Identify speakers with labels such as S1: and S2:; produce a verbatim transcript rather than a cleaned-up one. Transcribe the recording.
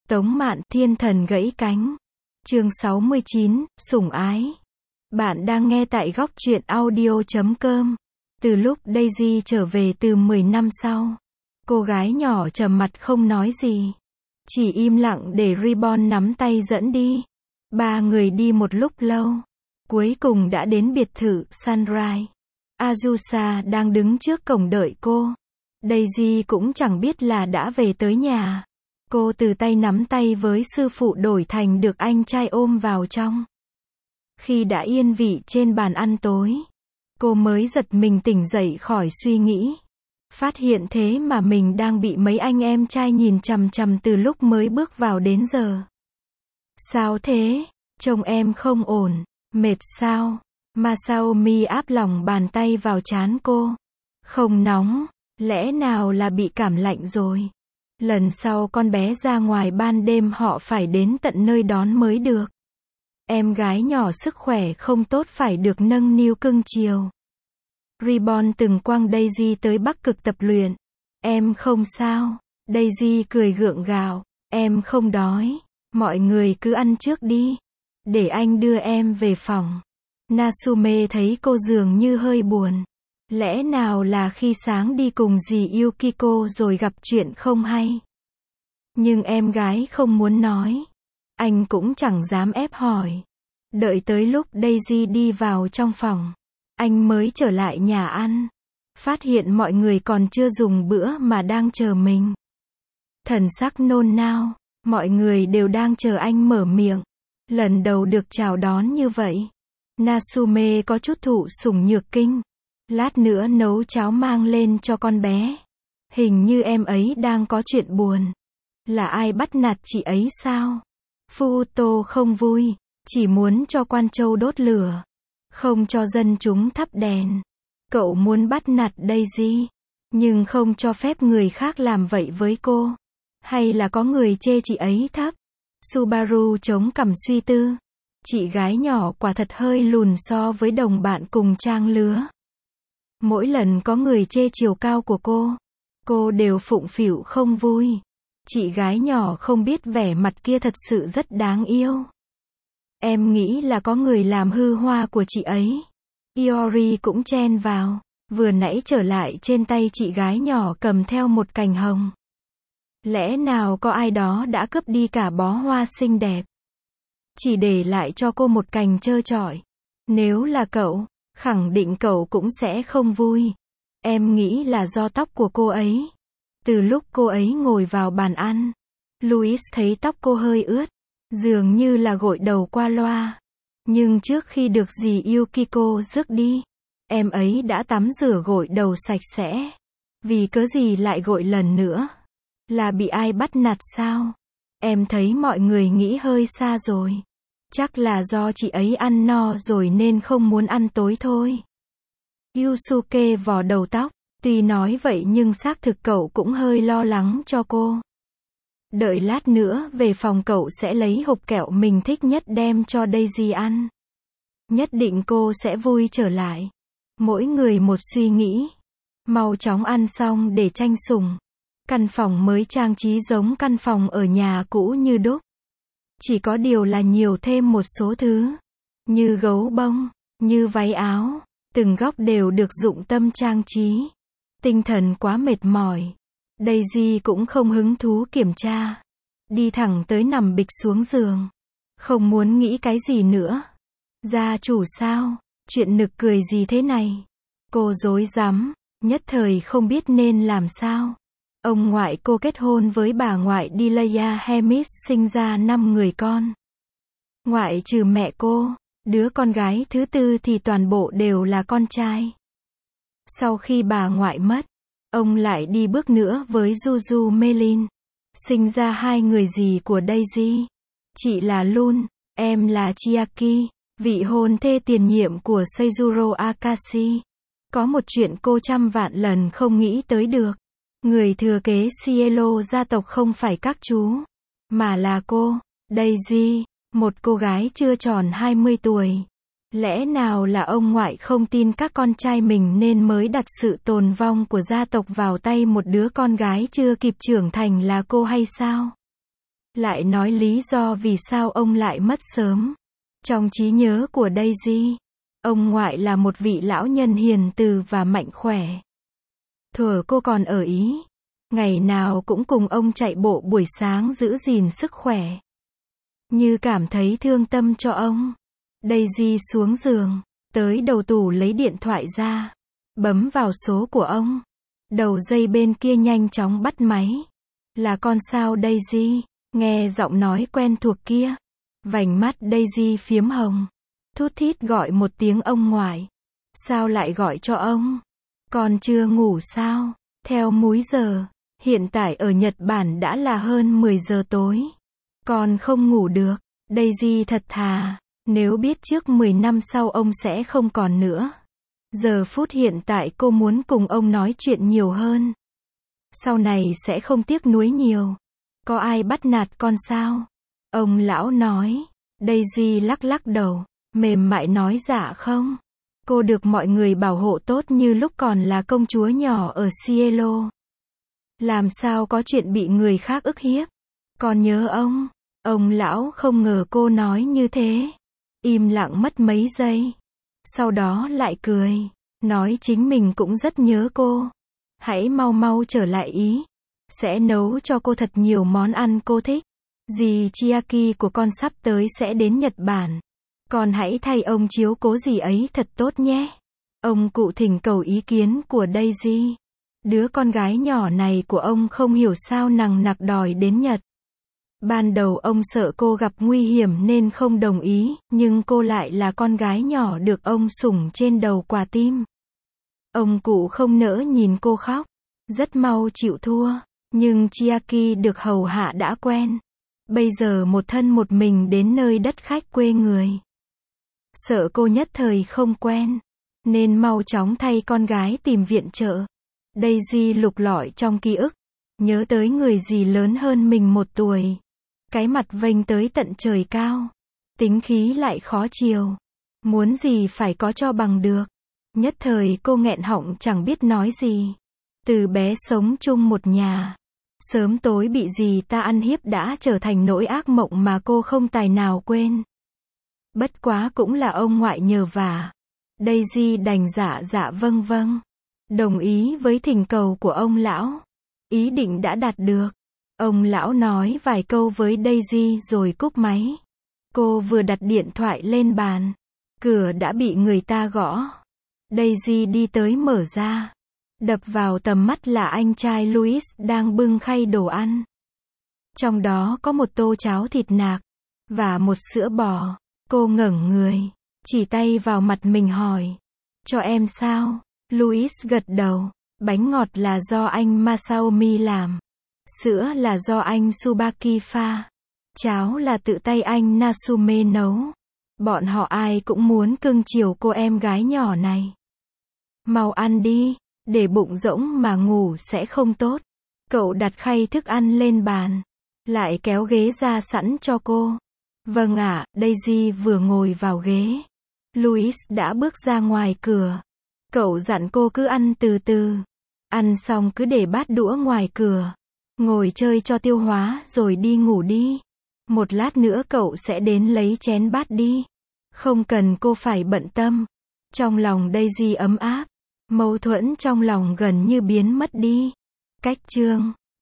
S1: Tống Mạn, thiên thần gãy cánh. Chương sáu mươi chín, sủng ái. Bạn đang nghe tại góc truyện audio chấm com. Từ lúc Daisy trở về từ mười năm sau, cô gái nhỏ trầm mặt không nói gì, chỉ im lặng để Ribbon nắm tay dẫn đi. Ba người đi một lúc lâu, cuối cùng đã đến biệt thự Sunrise. Azusa đang đứng trước cổng đợi cô. Daisy cũng chẳng biết là đã về tới nhà. Cô từ tay nắm tay với sư phụ đổi thành được anh trai ôm vào trong. Khi đã yên vị trên bàn ăn tối, cô mới giật mình tỉnh dậy khỏi suy nghĩ. Phát hiện thế mà mình đang bị mấy anh em trai nhìn chằm chằm từ lúc mới bước vào đến giờ. Sao thế? Trông em không ổn. Mệt sao? Masaomi áp lòng bàn tay vào trán cô. Không nóng. Lẽ nào là bị cảm lạnh rồi? Lần sau con bé ra ngoài ban đêm họ phải đến tận nơi đón mới được. Em gái nhỏ sức khỏe không tốt phải được nâng niu cưng chiều. Ribbon từng quăng Daisy tới Bắc Cực tập luyện. Em không sao. Daisy cười gượng gạo. Em không đói. Mọi người cứ ăn trước đi. Để anh đưa em về phòng. Natsume thấy cô dường như hơi buồn. Lẽ nào là khi sáng đi cùng dì Yukiko rồi gặp chuyện không hay? Nhưng em gái không muốn nói. Anh cũng chẳng dám ép hỏi. Đợi tới lúc Daisy đi vào trong phòng, anh mới trở lại nhà ăn. Phát hiện mọi người còn chưa dùng bữa mà đang chờ mình. Thần sắc nôn nao, mọi người đều đang chờ anh mở miệng. Lần đầu được chào đón như vậy. Natsume có chút thụ sủng nhược kinh. Lát nữa nấu cháo mang lên cho con bé. Hình như em ấy đang có chuyện buồn. Là ai bắt nạt chị ấy sao? Futo không vui, chỉ muốn cho Quan Châu đốt lửa, không cho dân chúng thắp đèn. Cậu muốn bắt nạt Daisy, nhưng không cho phép người khác làm vậy với cô. Hay là có người chê chị ấy thấp? Subaru chống cằm suy tư. Chị gái nhỏ quả thật hơi lùn so với đồng bạn cùng trang lứa. Mỗi lần có người chê chiều cao của cô, cô đều phụng phịu không vui. Chị gái nhỏ không biết vẻ mặt kia thật sự rất đáng yêu. Em nghĩ là có người làm hư hoa của chị ấy. Iori cũng chen vào, vừa nãy trở lại trên tay chị gái nhỏ cầm theo một cành hồng. Lẽ nào có ai đó đã cướp đi cả bó hoa xinh đẹp, chỉ để lại cho cô một cành trơ trọi? Nếu là cậu, khẳng định cậu cũng sẽ không vui. Em nghĩ là do tóc của cô ấy. Từ lúc cô ấy ngồi vào bàn ăn, Louis thấy tóc cô hơi ướt, dường như là gội đầu qua loa. Nhưng trước khi được dì Yukiko rước đi, em ấy đã tắm rửa gội đầu sạch sẽ. Vì cớ gì lại gội lần nữa? Là bị ai bắt nạt sao? Em thấy mọi người nghĩ hơi xa rồi. Chắc là do chị ấy ăn no rồi nên không muốn ăn tối thôi. Yusuke vò đầu tóc. Tuy nói vậy nhưng xác thực cậu cũng hơi lo lắng cho cô. Đợi lát nữa về phòng cậu sẽ lấy hộp kẹo mình thích nhất đem cho Daisy ăn. Nhất định cô sẽ vui trở lại. Mỗi người một suy nghĩ. Mau chóng ăn xong để tranh sủng. Căn phòng mới trang trí giống căn phòng ở nhà cũ như đúc. Chỉ có điều là nhiều thêm một số thứ. Như gấu bông, như váy áo. Từng góc đều được dụng tâm trang trí. Tinh thần quá mệt mỏi. Daisy cũng không hứng thú kiểm tra. Đi thẳng tới nằm bịch xuống giường. Không muốn nghĩ cái gì nữa. Gia chủ sao? Chuyện nực cười gì thế này? Cô rối rắm, nhất thời không biết nên làm sao. Ông ngoại cô kết hôn với bà ngoại Delia Hemis sinh ra năm người con. Ngoại trừ mẹ cô, đứa con gái thứ tư thì toàn bộ đều là con trai. Sau khi bà ngoại mất, ông lại đi bước nữa với Juju Melin, sinh ra hai người dì của Daisy. Chị là Lun, em là Chiaki, vị hôn thê tiền nhiệm của Seijuro Akashi. Có một chuyện cô trăm vạn lần không nghĩ tới được. Người thừa kế Cielo gia tộc không phải các chú, mà là cô, Daisy, một cô gái chưa tròn hai mươi tuổi. Lẽ nào là ông ngoại không tin các con trai mình nên mới đặt sự tồn vong của gia tộc vào tay một đứa con gái chưa kịp trưởng thành là cô hay sao? lại nói lý do vì sao ông lại mất sớm. Trong trí nhớ của Daisy, ông ngoại là một vị lão nhân hiền từ và mạnh khỏe. Thuở cô còn ở Ý, ngày nào cũng cùng ông chạy bộ buổi sáng giữ gìn sức khỏe. Như cảm thấy thương tâm cho ông, Daisy xuống giường, tới đầu tủ lấy điện thoại ra, bấm vào số của ông. Đầu dây bên kia nhanh chóng bắt máy. Là con sao Daisy? Nghe giọng nói quen thuộc kia, vành mắt Daisy phiếm hồng, thút thít gọi một tiếng ông ngoại. Sao lại gọi cho ông? Con chưa ngủ sao? Theo múi giờ, hiện tại ở Nhật Bản đã là hơn mười giờ tối. Con không ngủ được. Daisy thật thà, nếu biết trước mười năm sau ông sẽ không còn nữa. Giờ phút hiện tại cô muốn cùng ông nói chuyện nhiều hơn. Sau này sẽ không tiếc nuối nhiều. Có ai bắt nạt con sao? Ông lão nói. Daisy lắc lắc đầu, mềm mại nói dạ không. Cô được mọi người bảo hộ tốt như lúc còn là công chúa nhỏ ở Cielo. Làm sao có chuyện bị người khác ức hiếp? Con nhớ ông. Ông lão không ngờ cô nói như thế. Im lặng mất mấy giây. Sau đó lại cười. Nói chính mình cũng rất nhớ cô. Hãy mau mau trở lại Ý. Sẽ nấu cho cô thật nhiều món ăn cô thích. Dì Chiaki của con sắp tới sẽ đến Nhật Bản. Con hãy thay ông chiếu cố dì ấy thật tốt nhé. Ông cụ thỉnh cầu ý kiến của Daisy. Đứa con gái nhỏ này của ông không hiểu sao nằng nặc đòi đến Nhật. Ban đầu ông sợ cô gặp nguy hiểm nên không đồng ý, nhưng cô lại là con gái nhỏ được ông sủng trên đầu quả tim. Ông cụ không nỡ nhìn cô khóc, rất mau chịu thua, nhưng Chiaki được hầu hạ đã quen. Bây giờ một thân một mình đến nơi đất khách quê người. Sợ cô nhất thời không quen, nên mau chóng thay con gái tìm viện trợ. Daisy lục lọi trong ký ức, nhớ tới người dì lớn hơn mình một tuổi. Cái mặt vênh tới tận trời cao. Tính khí lại khó chiều. Muốn gì phải có cho bằng được. Nhất thời cô nghẹn họng chẳng biết nói gì. Từ bé sống chung một nhà. Sớm tối bị dì ta ăn hiếp đã trở thành nỗi ác mộng mà cô không tài nào quên. Bất quá cũng là ông ngoại nhờ vả. Daisy đành dạ dạ vâng vâng. Đồng ý với thỉnh cầu của ông lão. Ý định đã đạt được. Ông lão nói vài câu với Daisy rồi cúp máy. Cô vừa đặt điện thoại lên bàn. Cửa đã bị người ta gõ. Daisy đi tới mở ra. Đập vào tầm mắt là anh trai Louis đang bưng khay đồ ăn. Trong đó có một tô cháo thịt nạc. Và một sữa bò. Cô ngẩng người. Chỉ tay vào mặt mình hỏi. Cho em sao? Louis gật đầu. Bánh ngọt là do anh Masaomi làm. Sữa là do anh Tsubaki pha. Cháo là tự tay anh Natsume nấu. Bọn họ ai cũng muốn cưng chiều cô em gái nhỏ này. Mau ăn đi, để bụng rỗng mà ngủ sẽ không tốt. Cậu đặt khay thức ăn lên bàn, lại kéo ghế ra sẵn cho cô. Vâng ạ, Daisy vừa ngồi vào ghế. Louis đã bước ra ngoài cửa. Cậu dặn cô cứ ăn từ từ. Ăn xong cứ để bát đũa ngoài cửa. Ngồi chơi cho tiêu hóa rồi đi ngủ đi. Một lát nữa cậu sẽ đến lấy chén bát đi. Không cần cô phải bận tâm. Trong lòng Daisy ấm áp. Mâu thuẫn trong lòng gần như biến mất đi. Cách chương